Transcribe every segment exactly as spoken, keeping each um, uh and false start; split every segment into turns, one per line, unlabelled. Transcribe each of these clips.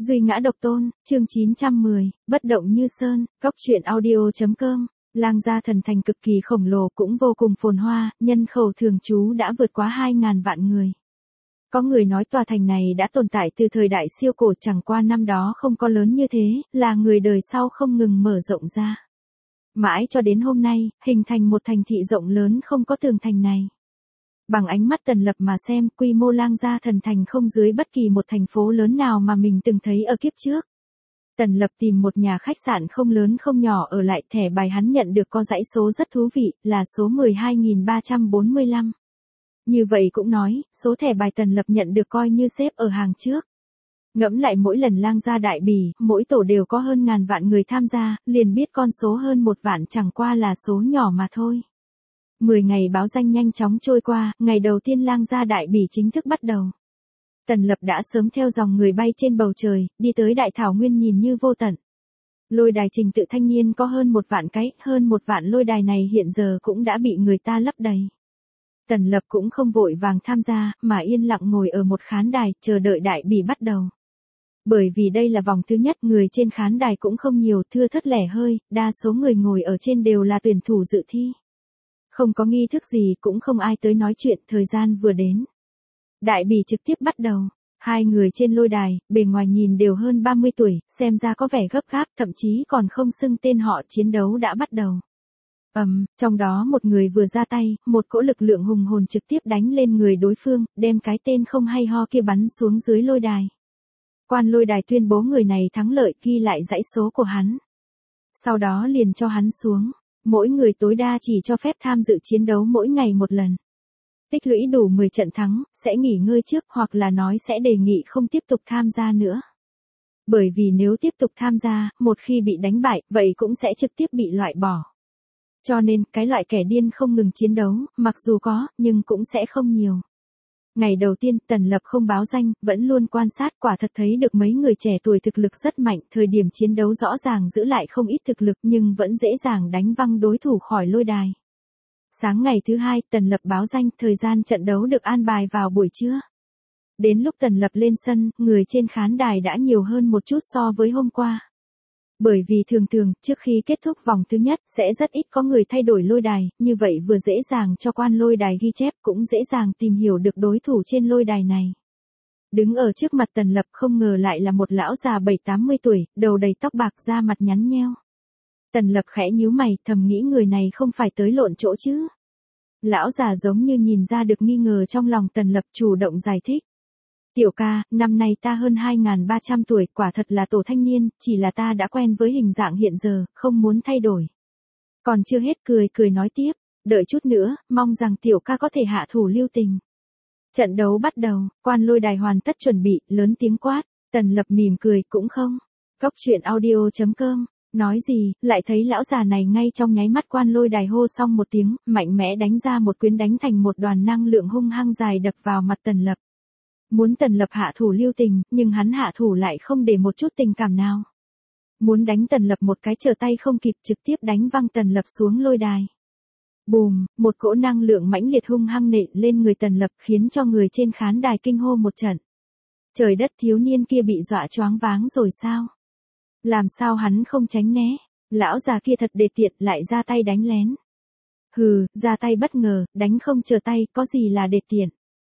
Duy ngã độc tôn, chương chín trăm mười, bất động như sơn, góc truyện audio.com. Lang gia thần thành cực kỳ khổng lồ cũng vô cùng phồn hoa, nhân khẩu thường trú đã vượt quá hai ngàn vạn người. Có người nói tòa thành này đã tồn tại từ thời đại siêu cổ, chẳng qua năm đó không có lớn như thế, là người đời sau không ngừng mở rộng ra. Mãi cho đến hôm nay, hình thành một thành thị rộng lớn không có tường thành này. Bằng ánh mắt Tần Lập mà xem, quy mô Lang gia thần thành không dưới bất kỳ một thành phố lớn nào mà mình từng thấy ở kiếp trước. Tần Lập tìm một nhà khách sạn không lớn không nhỏ ở lại, thẻ bài hắn nhận được có dãy số rất thú vị, là số mười hai nghìn ba trăm bốn mươi lăm. Như vậy cũng nói, số thẻ bài Tần Lập nhận được coi như xếp ở hàng trước. Ngẫm lại mỗi lần Lang gia đại bỉ, mỗi tổ đều có hơn ngàn vạn người tham gia, liền biết con số hơn một vạn chẳng qua là số nhỏ mà thôi. Mười ngày báo danh nhanh chóng trôi qua, ngày đầu tiên Lang gia đại bỉ chính thức bắt đầu. Tần Lập đã sớm theo dòng người bay trên bầu trời, đi tới đại thảo nguyên nhìn như vô tận. Lôi đài trình tự thanh niên có hơn một vạn cái, hơn một vạn lôi đài này hiện giờ cũng đã bị người ta lấp đầy. Tần Lập cũng không vội vàng tham gia, mà yên lặng ngồi ở một khán đài, chờ đợi đại bỉ bắt đầu. Bởi vì đây là vòng thứ nhất, người trên khán đài cũng không nhiều, thưa thớt lẻ hơi, đa số người ngồi ở trên đều là tuyển thủ dự thi. Không có nghi thức gì, cũng không ai tới nói chuyện, thời gian vừa đến. Đại bỉ trực tiếp bắt đầu. Hai người trên lôi đài, bề ngoài nhìn đều hơn ba mươi tuổi, xem ra có vẻ gấp gáp, thậm chí còn không xưng tên họ, chiến đấu đã bắt đầu. Ầm, um, trong đó một người vừa ra tay, một cỗ lực lượng hùng hồn trực tiếp đánh lên người đối phương, đem cái tên không hay ho kia bắn xuống dưới lôi đài. Quan lôi đài tuyên bố người này thắng lợi, ghi lại dãy số của hắn. Sau đó liền cho hắn xuống. Mỗi người tối đa chỉ cho phép tham dự chiến đấu mỗi ngày một lần. Tích lũy đủ mười trận thắng, sẽ nghỉ ngơi trước, hoặc là nói sẽ đề nghị không tiếp tục tham gia nữa. Bởi vì nếu tiếp tục tham gia, một khi bị đánh bại, vậy cũng sẽ trực tiếp bị loại bỏ. Cho nên, cái loại kẻ điên không ngừng chiến đấu, mặc dù có, nhưng cũng sẽ không nhiều. Ngày đầu tiên, Tần Lập không báo danh, vẫn luôn quan sát, quả thật thấy được mấy người trẻ tuổi thực lực rất mạnh, thời điểm chiến đấu rõ ràng giữ lại không ít thực lực nhưng vẫn dễ dàng đánh văng đối thủ khỏi lôi đài. Sáng ngày thứ hai, Tần Lập báo danh, thời gian trận đấu được an bài vào buổi trưa. Đến lúc Tần Lập lên sân, người trên khán đài đã nhiều hơn một chút so với hôm qua. Bởi vì thường thường, trước khi kết thúc vòng thứ nhất, sẽ rất ít có người thay đổi lôi đài, như vậy vừa dễ dàng cho quan lôi đài ghi chép, cũng dễ dàng tìm hiểu được đối thủ trên lôi đài này. Đứng ở trước mặt Tần Lập không ngờ lại là một lão già bảy tám mươi tuổi, đầu đầy tóc bạc, da mặt nhắn nheo. Tần Lập khẽ nhíu mày, thầm nghĩ người này không phải tới lộn chỗ chứ. Lão già giống như nhìn ra được nghi ngờ trong lòng Tần Lập, chủ động giải thích. Tiểu ca, năm nay ta hơn hai nghìn ba trăm tuổi, quả thật là tổ thanh niên, chỉ là ta đã quen với hình dạng hiện giờ, không muốn thay đổi. Còn chưa hết cười cười nói tiếp, đợi chút nữa, mong rằng tiểu ca có thể hạ thủ lưu tình. Trận đấu bắt đầu, quan lôi đài hoàn tất chuẩn bị, lớn tiếng quát, Tần Lập mỉm cười, cũng không. Góc truyện audio.com. Nói gì, lại thấy lão già này ngay trong nháy mắt quan lôi đài hô xong một tiếng, mạnh mẽ đánh ra một quyền đánh thành một đoàn năng lượng hung hăng dài đập vào mặt Tần Lập. Muốn Tần Lập hạ thủ lưu tình, nhưng hắn hạ thủ lại không để một chút tình cảm nào. Muốn đánh Tần Lập một cái trở tay không kịp, trực tiếp đánh văng Tần Lập xuống lôi đài. Bùm, một cỗ năng lượng mãnh liệt hung hăng nện lên người Tần Lập, khiến cho người trên khán đài kinh hô một trận. Trời đất, thiếu niên kia bị dọa choáng váng rồi sao? Làm sao hắn không tránh né? Lão già kia thật đề tiện, lại ra tay đánh lén. Hừ, ra tay bất ngờ, đánh không chờ tay, có gì là đề tiện.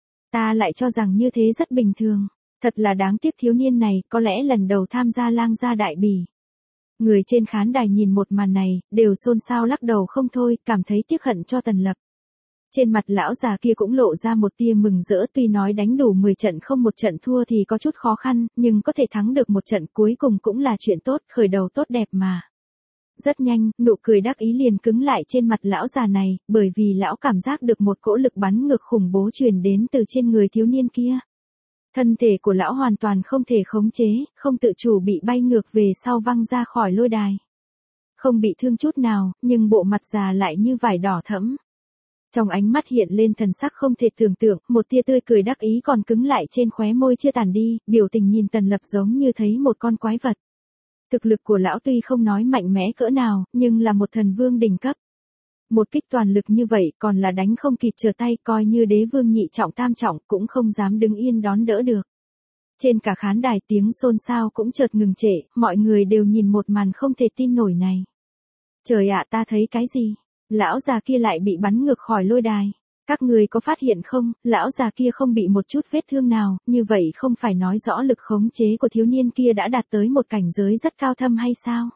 Ta lại cho rằng như thế rất bình thường. Thật là đáng tiếc, thiếu niên này có lẽ lần đầu tham gia Lang gia đại bỉ. Người trên khán đài nhìn một màn này, đều xôn xao lắc đầu không thôi, cảm thấy tiếc hận cho Tần Lập. Trên mặt lão già kia cũng lộ ra một tia mừng rỡ, tuy nói đánh đủ mười trận không một trận thua thì có chút khó khăn, nhưng có thể thắng được một trận cuối cùng cũng là chuyện tốt, khởi đầu tốt đẹp mà. Rất nhanh, nụ cười đắc ý liền cứng lại trên mặt lão già này, bởi vì lão cảm giác được một cỗ lực bắn ngược khủng bố truyền đến từ trên người thiếu niên kia. Thân thể của lão hoàn toàn không thể khống chế, không tự chủ bị bay ngược về sau văng ra khỏi lôi đài. Không bị thương chút nào, nhưng bộ mặt già lại như vải đỏ thẫm. Trong ánh mắt hiện lên thần sắc không thể tưởng tượng, một tia tươi cười đắc ý còn cứng lại trên khóe môi chưa tàn đi, biểu tình nhìn Tần Lập giống như thấy một con quái vật. Thực lực của lão tuy không nói mạnh mẽ cỡ nào, nhưng là một thần vương đỉnh cấp. Một kích toàn lực như vậy còn là đánh không kịp trở tay, coi như đế vương nhị trọng tam trọng cũng không dám đứng yên đón đỡ được. Trên cả khán đài tiếng xôn xao cũng chợt ngừng trệ, mọi người đều nhìn một màn không thể tin nổi này. Trời ạ, ta thấy cái gì? Lão già kia lại bị bắn ngược khỏi lôi đài. Các người có phát hiện không, lão già kia không bị một chút vết thương nào, như vậy không phải nói rõ lực khống chế của thiếu niên kia đã đạt tới một cảnh giới rất cao thâm hay sao?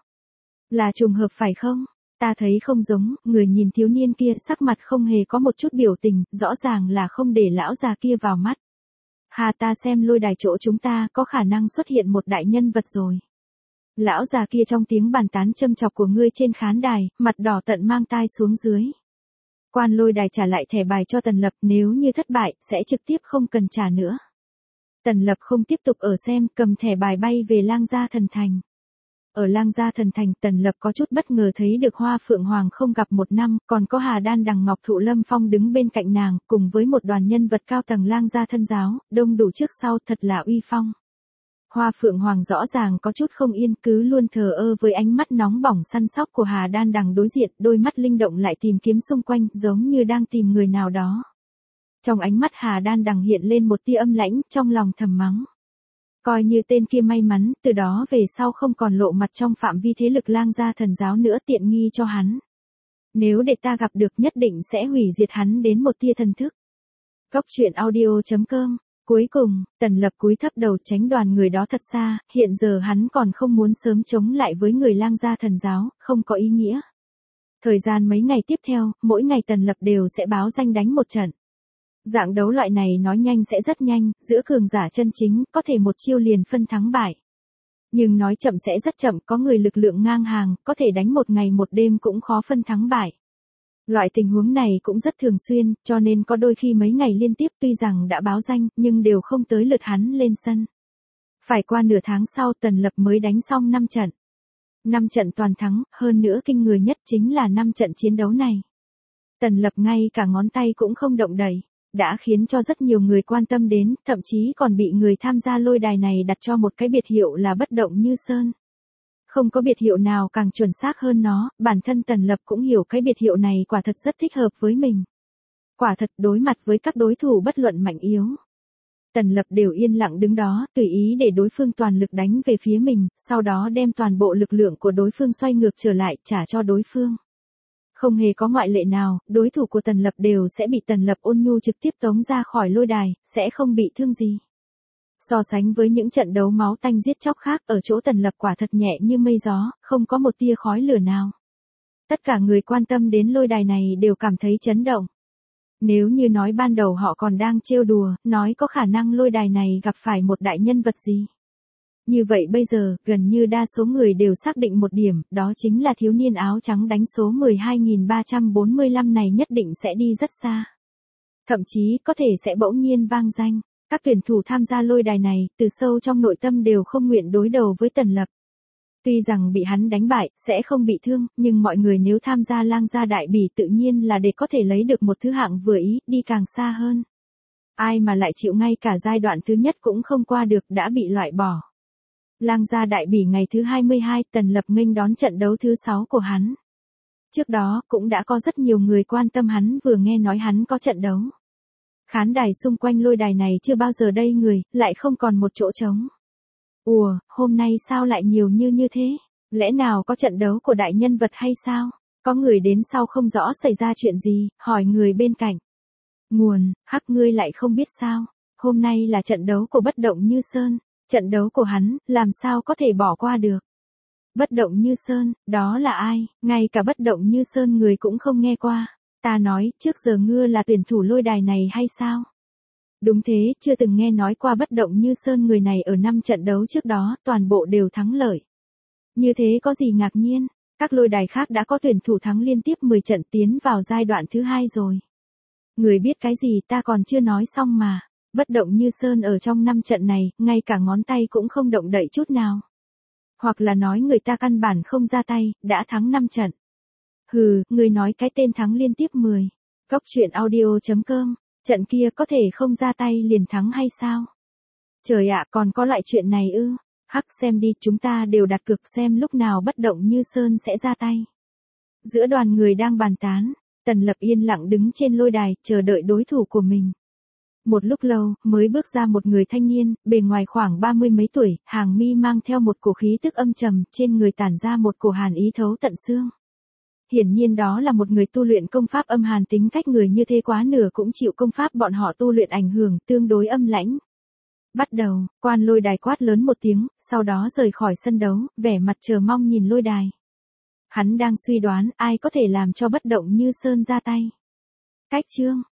Là trùng hợp phải không? Ta thấy không giống, người nhìn thiếu niên kia sắc mặt không hề có một chút biểu tình, rõ ràng là không để lão già kia vào mắt. Hà, ta xem lôi đài chỗ chúng ta có khả năng xuất hiện một đại nhân vật rồi. Lão già kia trong tiếng bàn tán châm chọc của ngươi trên khán đài, mặt đỏ tận mang tai xuống dưới. Quan lôi đài trả lại thẻ bài cho Tần Lập, nếu như thất bại, sẽ trực tiếp không cần trả nữa. Tần Lập không tiếp tục ở xem, cầm thẻ bài bay về Lang Gia Thần Thành. Ở Lang Gia Thần Thành, Tần Lập có chút bất ngờ thấy được Hoa Phượng Hoàng không gặp một năm, còn có Hà Đan Đằng Ngọc Thụ Lâm Phong đứng bên cạnh nàng, cùng với một đoàn nhân vật cao tầng Lang Gia thân giáo, đông đủ trước sau, thật là uy phong. Hoa Phượng Hoàng rõ ràng có chút không yên, cứ luôn thờ ơ với ánh mắt nóng bỏng săn sóc của Hà Đan Đằng đối diện, đôi mắt linh động lại tìm kiếm xung quanh, giống như đang tìm người nào đó. Trong ánh mắt Hà Đan Đằng hiện lên một tia âm lãnh, trong lòng thầm mắng. Coi như tên kia may mắn, từ đó về sau không còn lộ mặt trong phạm vi thế lực Lang Gia thần giáo nữa, tiện nghi cho hắn. Nếu để ta gặp được nhất định sẽ hủy diệt hắn đến một tia thần thức. Góc truyện audio chấm com. Cuối cùng, Tần Lập cúi thấp đầu tránh đoàn người đó thật xa, hiện giờ hắn còn không muốn sớm chống lại với người Lang Gia thần giáo, không có ý nghĩa. Thời gian mấy ngày tiếp theo, mỗi ngày Tần Lập đều sẽ báo danh đánh một trận. Dạng đấu loại này nói nhanh sẽ rất nhanh, giữa cường giả chân chính, có thể một chiêu liền phân thắng bại. Nhưng nói chậm sẽ rất chậm, có người lực lượng ngang hàng, có thể đánh một ngày một đêm cũng khó phân thắng bại. Loại tình huống này cũng rất thường xuyên, cho nên có đôi khi mấy ngày liên tiếp tuy rằng đã báo danh, nhưng đều không tới lượt hắn lên sân. Phải qua nửa tháng sau Tần Lập mới đánh xong năm trận. năm trận toàn thắng, hơn nữa kinh người nhất chính là năm trận chiến đấu này. Tần Lập ngay cả ngón tay cũng không động đậy, đã khiến cho rất nhiều người quan tâm đến, thậm chí còn bị người tham gia lôi đài này đặt cho một cái biệt hiệu là bất động như sơn. Không có biệt hiệu nào càng chuẩn xác hơn nó, bản thân Tần Lập cũng hiểu cái biệt hiệu này quả thật rất thích hợp với mình. Quả thật đối mặt với các đối thủ bất luận mạnh yếu. Tần Lập đều yên lặng đứng đó, tùy ý để đối phương toàn lực đánh về phía mình, sau đó đem toàn bộ lực lượng của đối phương xoay ngược trở lại, trả cho đối phương. Không hề có ngoại lệ nào, đối thủ của Tần Lập đều sẽ bị Tần Lập ôn nhu trực tiếp tống ra khỏi lôi đài, sẽ không bị thương gì. So sánh với những trận đấu máu tanh giết chóc khác, ở chỗ Tần Lập quả thật nhẹ như mây gió, không có một tia khói lửa nào. Tất cả người quan tâm đến lôi đài này đều cảm thấy chấn động. Nếu như nói ban đầu họ còn đang trêu đùa, nói có khả năng lôi đài này gặp phải một đại nhân vật gì. Như vậy bây giờ, gần như đa số người đều xác định một điểm, đó chính là thiếu niên áo trắng đánh số mười hai nghìn ba trăm bốn mươi lăm này nhất định sẽ đi rất xa. Thậm chí có thể sẽ bỗng nhiên vang danh. Các tuyển thủ tham gia lôi đài này, từ sâu trong nội tâm đều không nguyện đối đầu với Tần Lập. Tuy rằng bị hắn đánh bại, sẽ không bị thương, nhưng mọi người nếu tham gia Lang Gia đại bỉ tự nhiên là để có thể lấy được một thứ hạng vừa ý, đi càng xa hơn. Ai mà lại chịu ngay cả giai đoạn thứ nhất cũng không qua được đã bị loại bỏ. Lang Gia đại bỉ ngày thứ hai mươi hai, Tần Lập nghênh đón trận đấu thứ sáu của hắn. Trước đó, cũng đã có rất nhiều người quan tâm hắn vừa nghe nói hắn có trận đấu. Khán đài xung quanh lôi đài này chưa bao giờ đầy người, lại không còn một chỗ trống. Ủa, hôm nay sao lại nhiều như như thế? Lẽ nào có trận đấu của đại nhân vật hay sao? Có người đến sau không rõ xảy ra chuyện gì, hỏi người bên cạnh. Nguồn, hắc ngươi lại không biết sao? Hôm nay là trận đấu của bất động như sơn. Trận đấu của hắn, làm sao có thể bỏ qua được? Bất động như sơn, đó là ai? Ngay cả bất động như sơn người cũng không nghe qua. Ta nói, trước giờ ngưa là tuyển thủ lôi đài này hay sao? Đúng thế, chưa từng nghe nói qua bất động như sơn người này ở năm trận đấu trước đó, toàn bộ đều thắng lợi. Như thế có gì ngạc nhiên, các lôi đài khác đã có tuyển thủ thắng liên tiếp mười trận tiến vào giai đoạn thứ hai rồi. Người biết cái gì ta còn chưa nói xong mà, bất động như sơn ở trong năm trận này, ngay cả ngón tay cũng không động đậy chút nào. Hoặc là nói người ta căn bản không ra tay, đã thắng năm trận. Hừ, người nói cái tên thắng liên tiếp mười. Góc truyện audio chấm com, trận kia có thể không ra tay liền thắng hay sao? Trời ạ, còn có loại chuyện này ư? Hắc xem đi, chúng ta đều đặt cược xem lúc nào bất động như sơn sẽ ra tay. Giữa đoàn người đang bàn tán, Tần Lập yên lặng đứng trên lôi đài, chờ đợi đối thủ của mình. Một lúc lâu, mới bước ra một người thanh niên, bề ngoài khoảng ba mươi mấy tuổi, hàng mi mang theo một cổ khí tức âm trầm, trên người tản ra một cổ hàn ý thấu tận xương. Hiển nhiên đó là một người tu luyện công pháp âm hàn, tính cách người như thế quá nửa cũng chịu công pháp bọn họ tu luyện ảnh hưởng, tương đối âm lãnh. Bắt đầu, Quan Lôi Đài quát lớn một tiếng, sau đó rời khỏi sân đấu, vẻ mặt chờ mong nhìn lôi đài. Hắn đang suy đoán ai có thể làm cho Bất Động Như Sơn ra tay. Cách chương